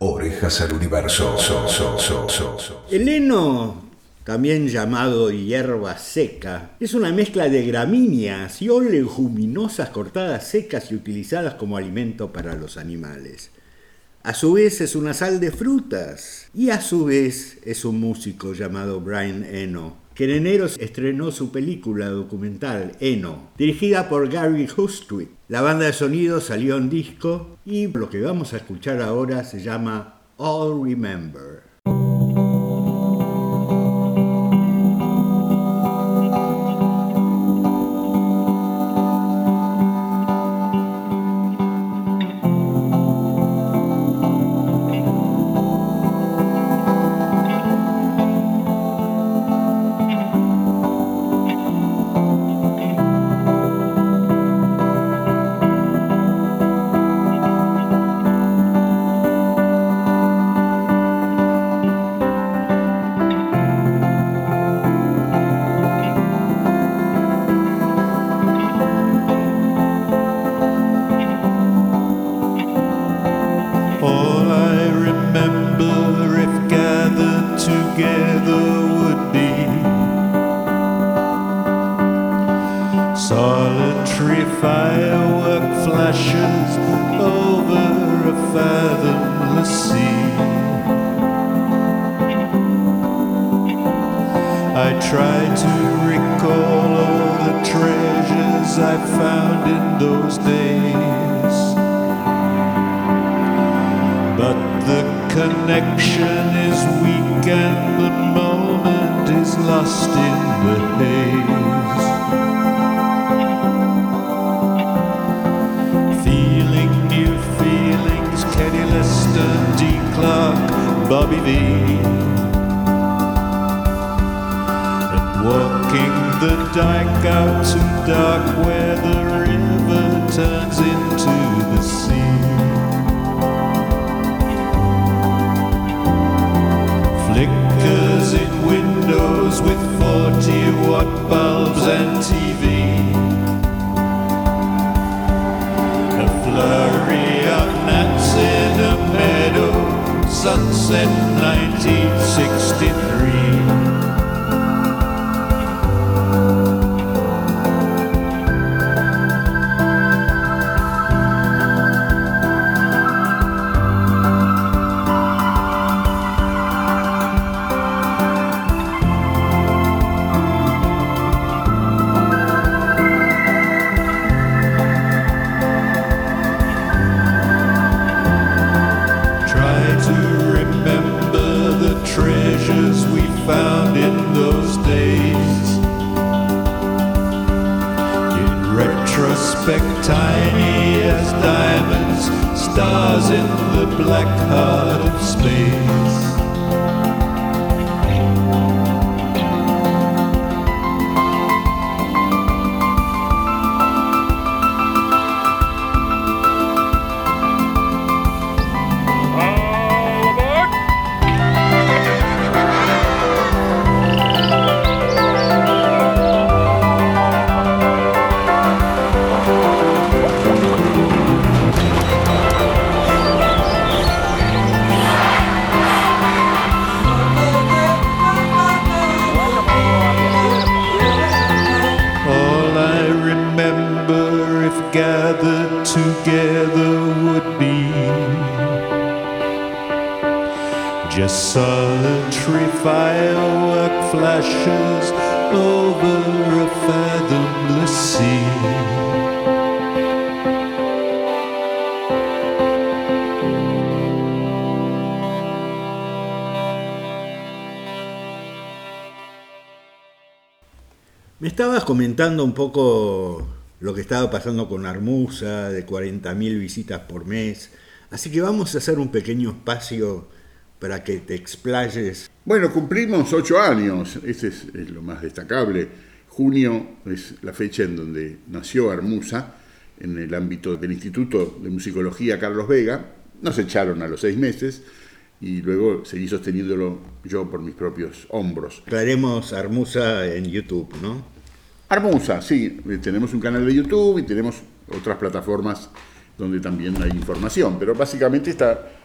Orejas al universo. El heno, también llamado hierba seca, es una mezcla de gramíneas y oleaginosas cortadas secas y utilizadas como alimento para los animales. A su vez es una sal de frutas y a su vez es un músico llamado Brian Eno, que en enero estrenó su película documental Eno, dirigida por Gary Hustwit. La banda de sonido salió en disco y lo que vamos a escuchar ahora se llama All Remember. Solitary firework flashes over a fathomless sea. I try to recall all the treasures I found in those days, but the connection is weak and the moment is lost in the haze. Kenny Liston, D. Clark, Bobby V, and walking the dike out to dark where the river turns into the sea. Flickers in windows with 40-watt bulbs and TV. A flurry of gnats in a meadow, sunset 1963. Treasures we found in those days. In retrospect, tiny as diamonds, stars in the black heart of space. Gathered together would be just solitary firework flashes over a fathomless sea. Me estabas comentando un poco lo que estaba pasando con Armusa, de 40.000 visitas por mes. Así que vamos a hacer un pequeño espacio para que te explayes. Bueno, cumplimos 8 años, ese es lo más destacable. Junio es la fecha en donde nació Armusa, en el ámbito del Instituto de Musicología Carlos Vega. Nos echaron a los 6 meses y luego seguí sosteniéndolo yo por mis propios hombros. Aclaremos Armusa en YouTube, ¿no? Armusa, sí, tenemos un canal de YouTube y tenemos otras plataformas donde también hay información, pero básicamente está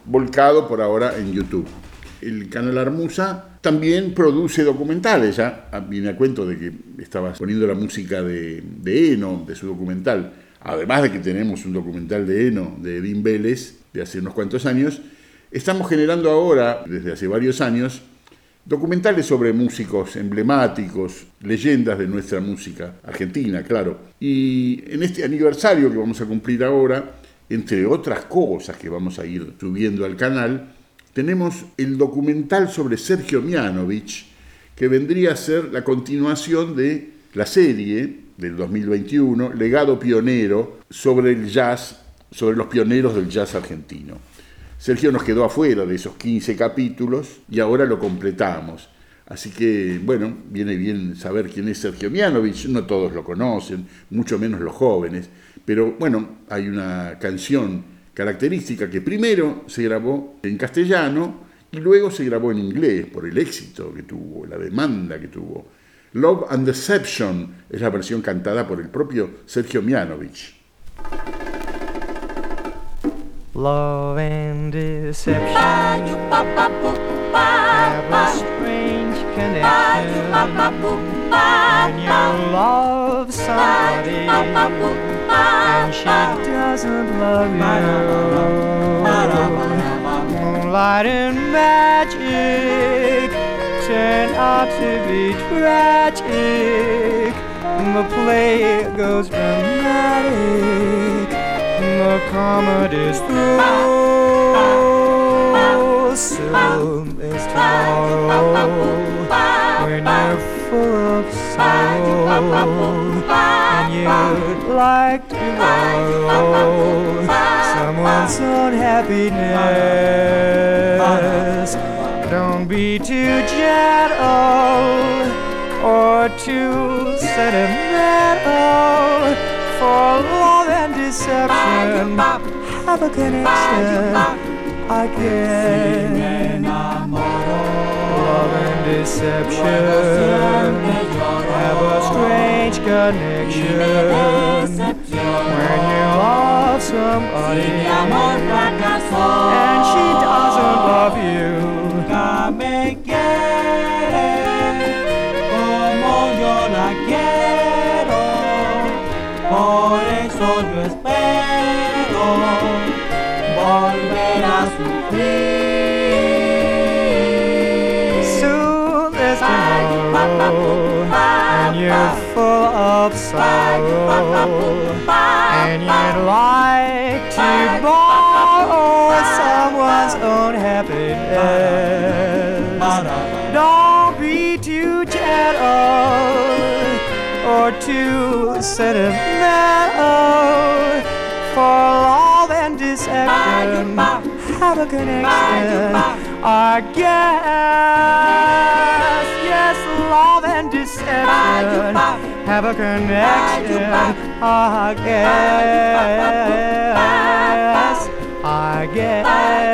volcado por ahora en YouTube. El canal Armusa también produce documentales, ya viene a cuento de que estabas poniendo la música de Eno, de su documental, además de que tenemos un documental de Eno, de Edín Vélez, de hace unos cuantos años. Estamos generando ahora, desde hace varios años, documentales sobre músicos emblemáticos, leyendas de nuestra música argentina, claro. Y en este aniversario que vamos a cumplir ahora, entre otras cosas que vamos a ir subiendo al canal, tenemos el documental sobre Sergio Mianovich, que vendría a ser la continuación de la serie del 2021, Legado Pionero, sobre el jazz, sobre los pioneros del jazz argentino. Sergio nos quedó afuera de esos 15 capítulos y ahora lo completamos. Así que, bueno, viene bien saber quién es Sergio Mianovich. No todos lo conocen, mucho menos los jóvenes. Pero, bueno, hay una canción característica que primero se grabó en castellano y luego se grabó en inglés por el éxito que tuvo, la demanda que tuvo. Love and Deception es la versión cantada por el propio Sergio Mianovich. Love and deception have a strange connection. When you love somebody and she doesn't love you, moonlight and magic turn out to be tragic. The play goes dramatic, the comedy's through. Soon is tomorrow when you're full of sorrow and you'd like to borrow someone's unhappiness. Don't be too gentle or too sentimental, for love and deception have a connection again. Love and deception have a strange connection. When you love somebody and she doesn't love you, me quiere como yo la quiero, por eso yo espero volver a sufrir. Soon there's tomorrow and you're full of sorrow and you'd like to borrow someone's own happiness. Don't be too gentle or too sentimental, for love and deception have a connection, I guess. Yes, love and deception have a connection, I guess. I guess.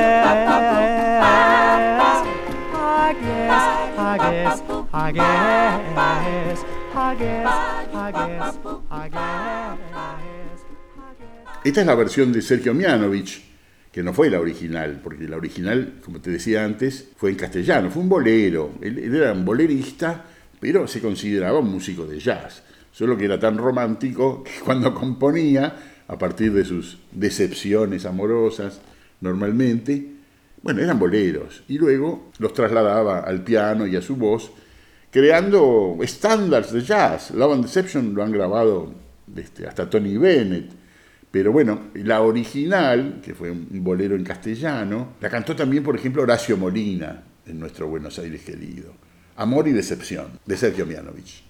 Esta es la versión de Sergio Mianovich, que no fue la original, porque la original, como te decía antes, fue en castellano, fue un bolero. Él era un bolerista, pero se consideraba un músico de jazz, solo que era tan romántico que cuando componía, a partir de sus decepciones amorosas, normalmente, bueno, eran boleros, y luego los trasladaba al piano y a su voz, creando estándares de jazz. Love and Deception lo han grabado hasta Tony Bennett, pero bueno, la original, que fue un bolero en castellano, la cantó también, por ejemplo, Horacio Molina, en nuestro Buenos Aires querido. Amor y Decepción, de Sergio Mianovich.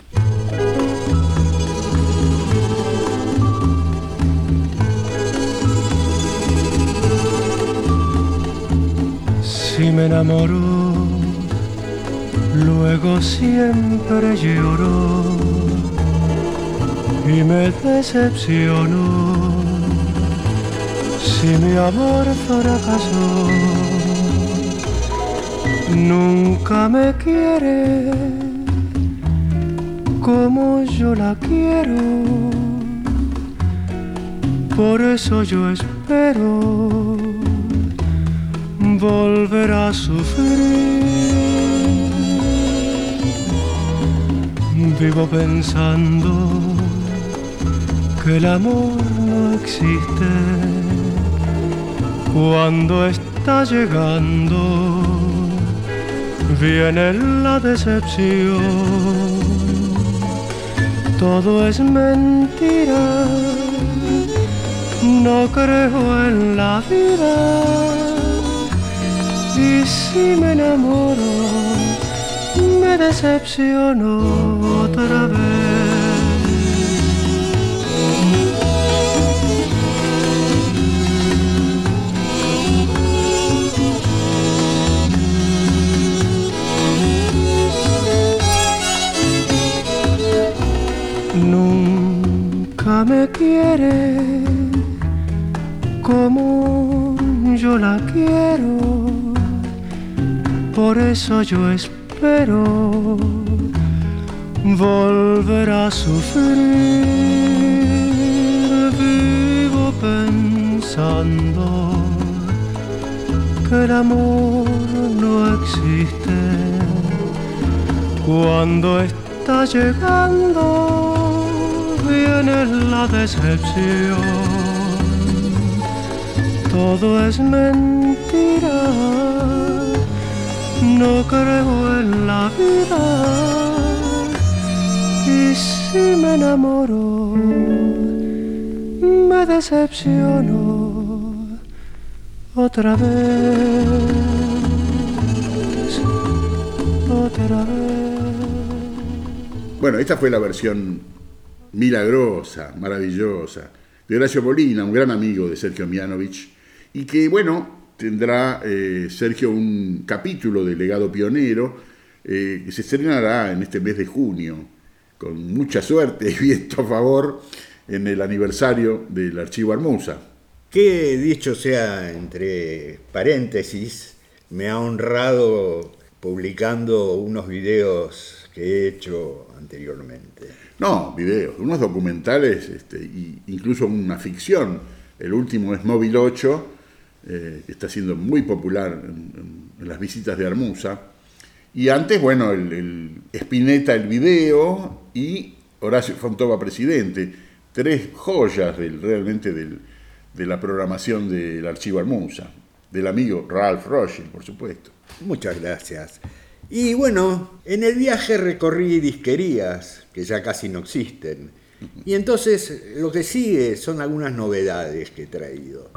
Si me enamoro, luego siempre lloro y me decepciono. Si mi amor fracasó, nunca me quiere como yo la quiero. Por eso yo espero volver a sufrir. Vivo pensando que el amor no existe cuando está llegando. Viene la decepción, todo es mentira, no creo en la vida. Y si me enamoro, me decepciono otra vez. Nunca me quiere como yo la quiero, por eso yo espero volver a sufrir. Vivo pensando que el amor no existe cuando está llegando. Viene la decepción, todo es mentira, no creo en la vida. Y si me enamoro, me decepciono otra vez, otra vez. Bueno, esta fue la versión milagrosa, maravillosa, de Horacio Molina, un gran amigo de Sergio Mianovich, y que, bueno, tendrá Sergio un capítulo de Legado Pionero que se estrenará en este mes de junio, con mucha suerte y viento a favor, en el aniversario del Archivo Armusa. Que, dicho sea entre paréntesis, me ha honrado publicando unos videos que he hecho anteriormente. No, videos, unos documentales, incluso una ficción. El último es Móvil 8, que está siendo muy popular en las visitas de Armusa. Y antes, bueno, el Spinetta, el video, y Horacio Fontova, presidente. 3 joyas realmente de la programación del Archivo Armusa. Del amigo Ralph Rothschild, por supuesto. Muchas gracias. Y bueno, en el viaje recorrí disquerías que ya casi no existen. Y entonces lo que sigue son algunas novedades que he traído.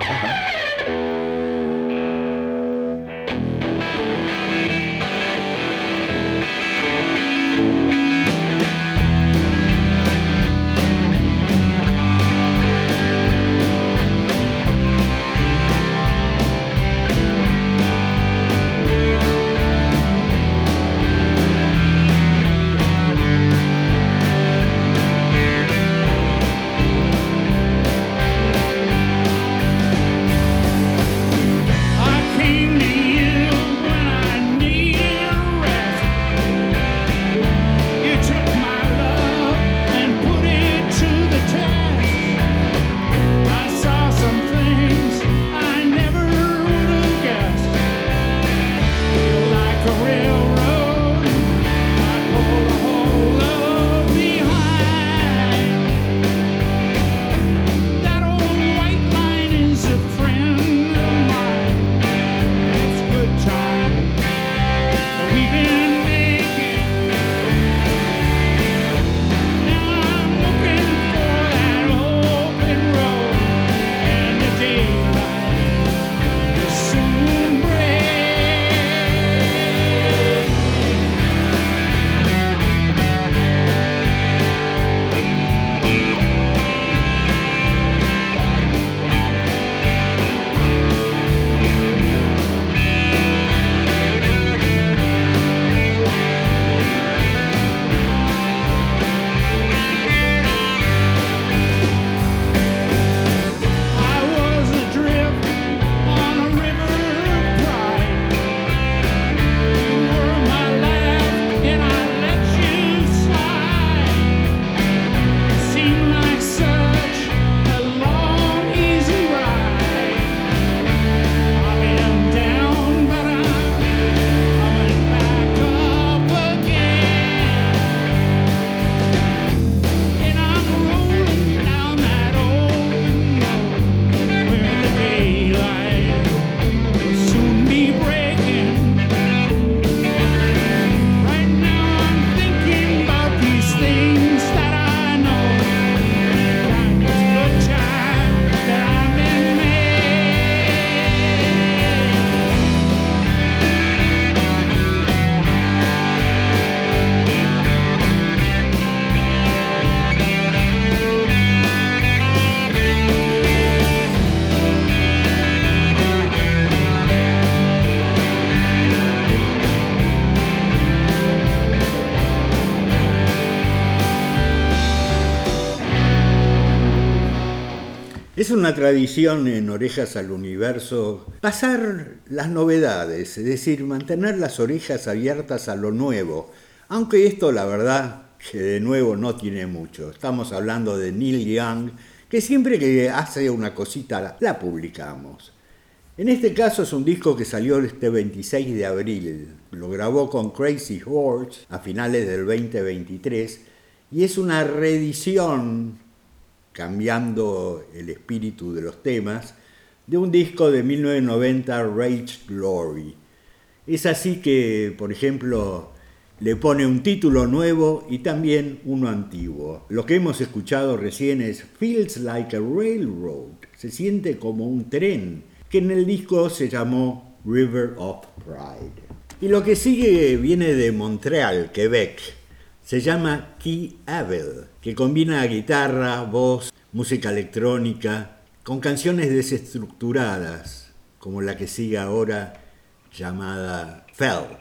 Es una tradición en Orejas al Universo pasar las novedades, es decir, mantener las orejas abiertas a lo nuevo, aunque esto la verdad que de nuevo no tiene mucho. Estamos hablando de Neil Young, que siempre que hace una cosita la publicamos. En este caso es un disco que salió este 26 de abril, lo grabó con Crazy Horse a finales del 2023 y es una reedición, cambiando el espíritu de los temas, de un disco de 1990, Rage Glory. Es así que, por ejemplo, le pone un título nuevo y también uno antiguo. Lo que hemos escuchado recién es Feels Like a Railroad, se siente como un tren, que en el disco se llamó River of Pride. Y lo que sigue viene de Montreal, Quebec. Se llama Key Abel, que combina guitarra, voz, música electrónica, con canciones desestructuradas, como la que sigue ahora, llamada Felt.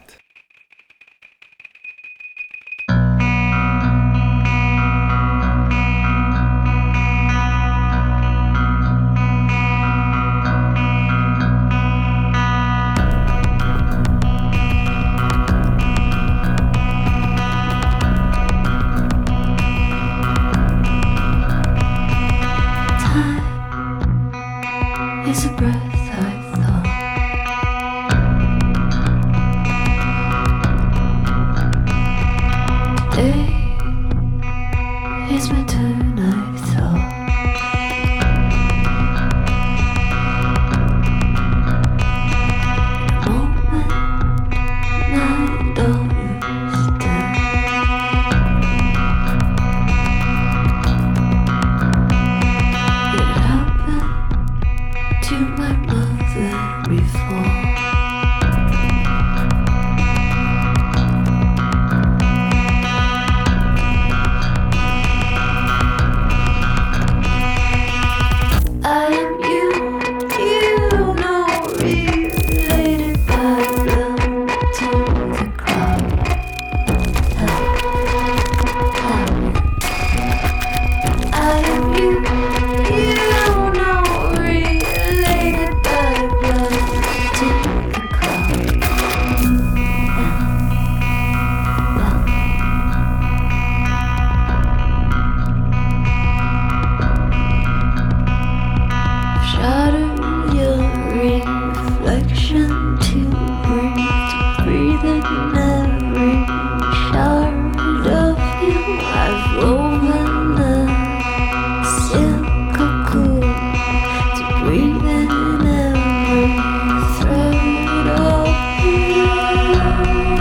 Is a breath I thought. Today is my turn, I thought. The moment my daughter's dead, it happened to my mother before. I am you know, related by blood to the crowd. I am you know, related by blood to the crowd. Shatter your reflection to breathe in every shard of you. I've woven a silk cocoon to breathe in every thread of you.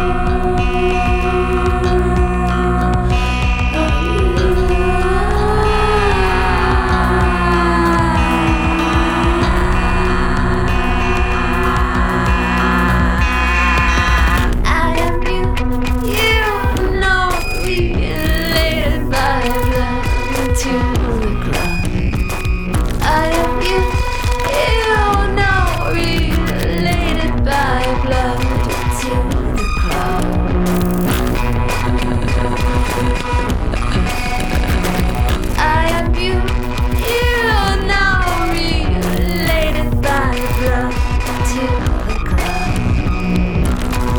I am you know, related by blood to the ground. I am you know, related by blood to the crowd. I am you know, related by blood to the crowd.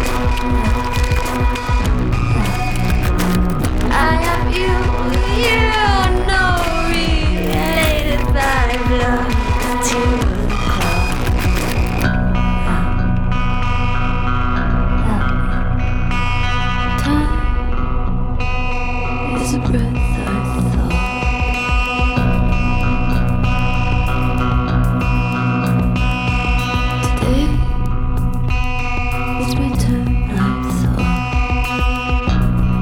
I am you know, related by blood to the crowd. Time is a breath I thought. Today is my turn, I thought.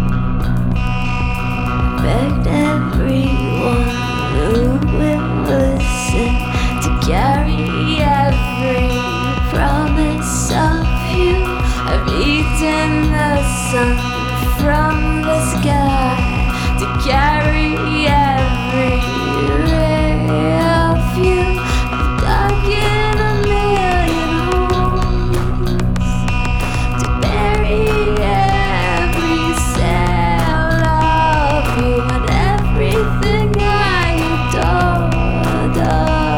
Begged everyone who will listen to carry every promise of you. I've eaten the sun from the sky to carry every ray of you. I've dug in a million holes to bury every cell of you and everything I adored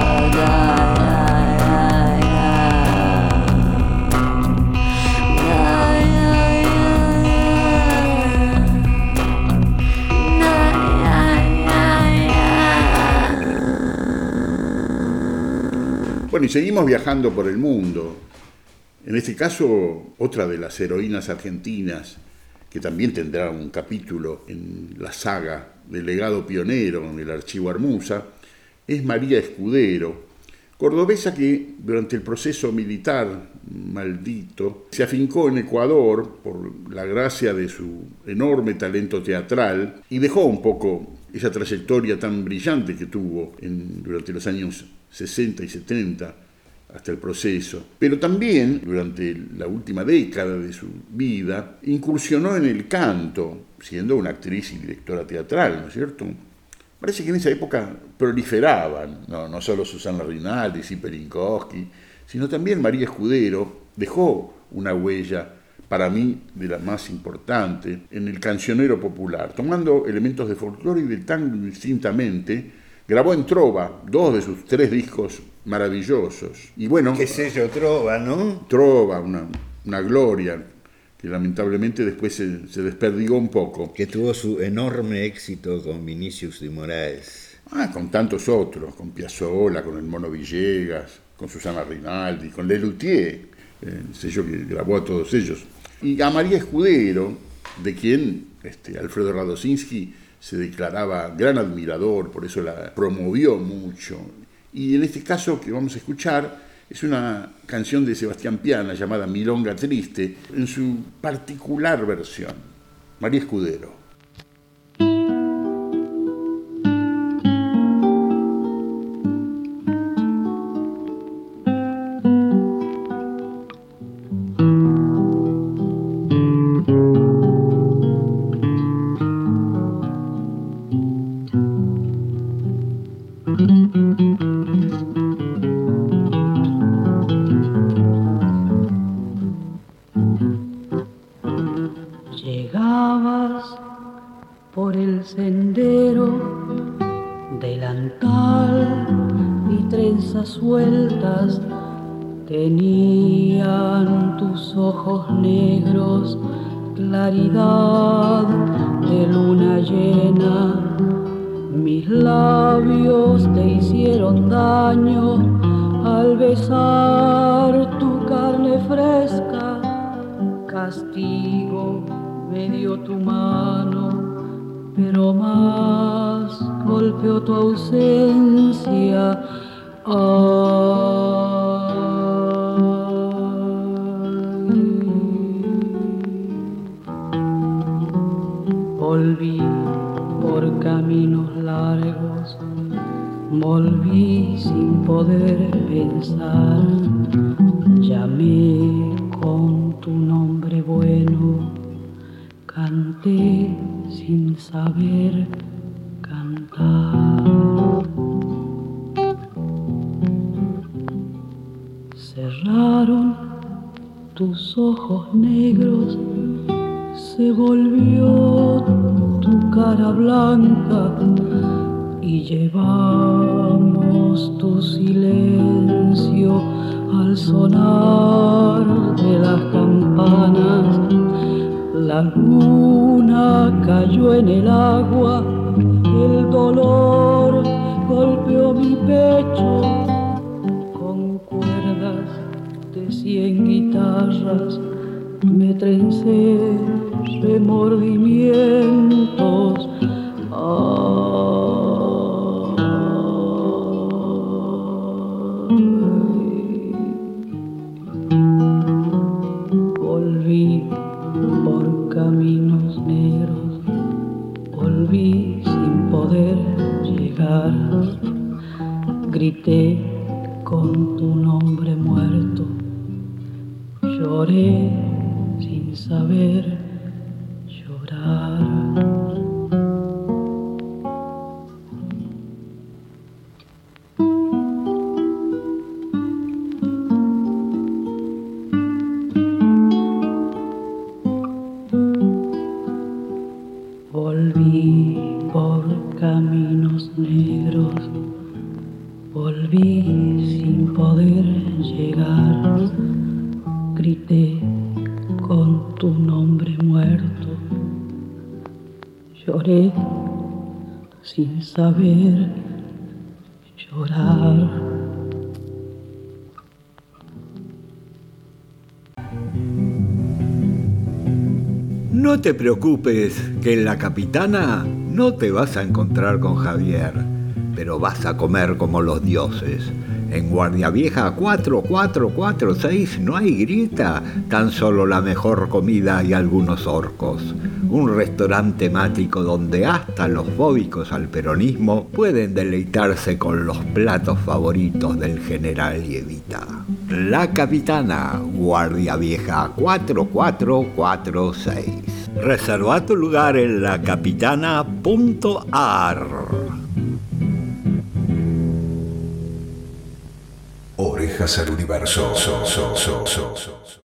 Bueno, y seguimos viajando por el mundo. En este caso, otra de las heroínas argentinas, que también tendrá un capítulo en la saga del legado pionero en el Archivo Armusa, es María Escudero, cordobesa que durante el proceso militar maldito se afincó en Ecuador por la gracia de su enorme talento teatral y dejó un poco esa trayectoria tan brillante que tuvo durante los años 60 y 70 hasta el proceso. Pero también, durante la última década de su vida, incursionó en el canto, siendo una actriz y directora teatral, ¿no es cierto? Parece que en esa época proliferaban, no solo Susana Rinaldi y Pelinkowski, sino también María Escudero dejó una huella, para mí, de la más importante, en el cancionero popular, tomando elementos de folclore y del tango distintamente. Grabó en trova 2 de sus 3 discos maravillosos. Y bueno, ¿Qué sello trova, no? Trova, una gloria, que lamentablemente después se desperdigó un poco. Que tuvo su enorme éxito con Vinicius de Moraes. Con tantos otros, con Piazzolla, con el Mono Villegas, con Susana Rinaldi, con Lelutier, el sello que grabó a todos ellos. Y a María Escudero, de quien Alfredo Radosinski se declaraba gran admirador, por eso la promovió mucho. Y en este caso que vamos a escuchar es una canción de Sebastián Piana llamada Milonga Triste, en su particular versión. María Escudero. Llegabas por el sendero, delantal y trenzas sueltas, tenían tus ojos negros claridad de luna llena. Mis labios te hicieron daño al besar tu carne fresca, castigo me dio tu mano, pero más golpeó tu ausencia. Volví por caminos largos, volví sin poder pensar, llamé con tu nombre bueno, canté sin saber cantar. Cerraron tus ojos negros, se volvió tu cara blanca y llevamos tu silencio al sonar de las campanas. La luna cayó en el agua, el dolor golpeó mi pecho con cuerdas de 100 guitarras. Me trencé remordimientos. Volví por caminos negros, volví sin poder llegar, grité con tu nombre muerto, lloré sin saber llorar. Volví por caminos negros, volví sin poder llegar, grité con tu nombre muerto, lloré sin saber llorar. No te preocupes, que en La Capitana no te vas a encontrar con Javier, pero vas a comer como los dioses. En Guardia Vieja 4446 no hay grieta, tan solo la mejor comida y algunos orcos. Un restaurante temático donde hasta los fóbicos al peronismo pueden deleitarse con los platos favoritos del general y Evita. La Capitana, Guardia Vieja 4446. Reserva tu lugar en lacapitana.ar. Orejas al universo.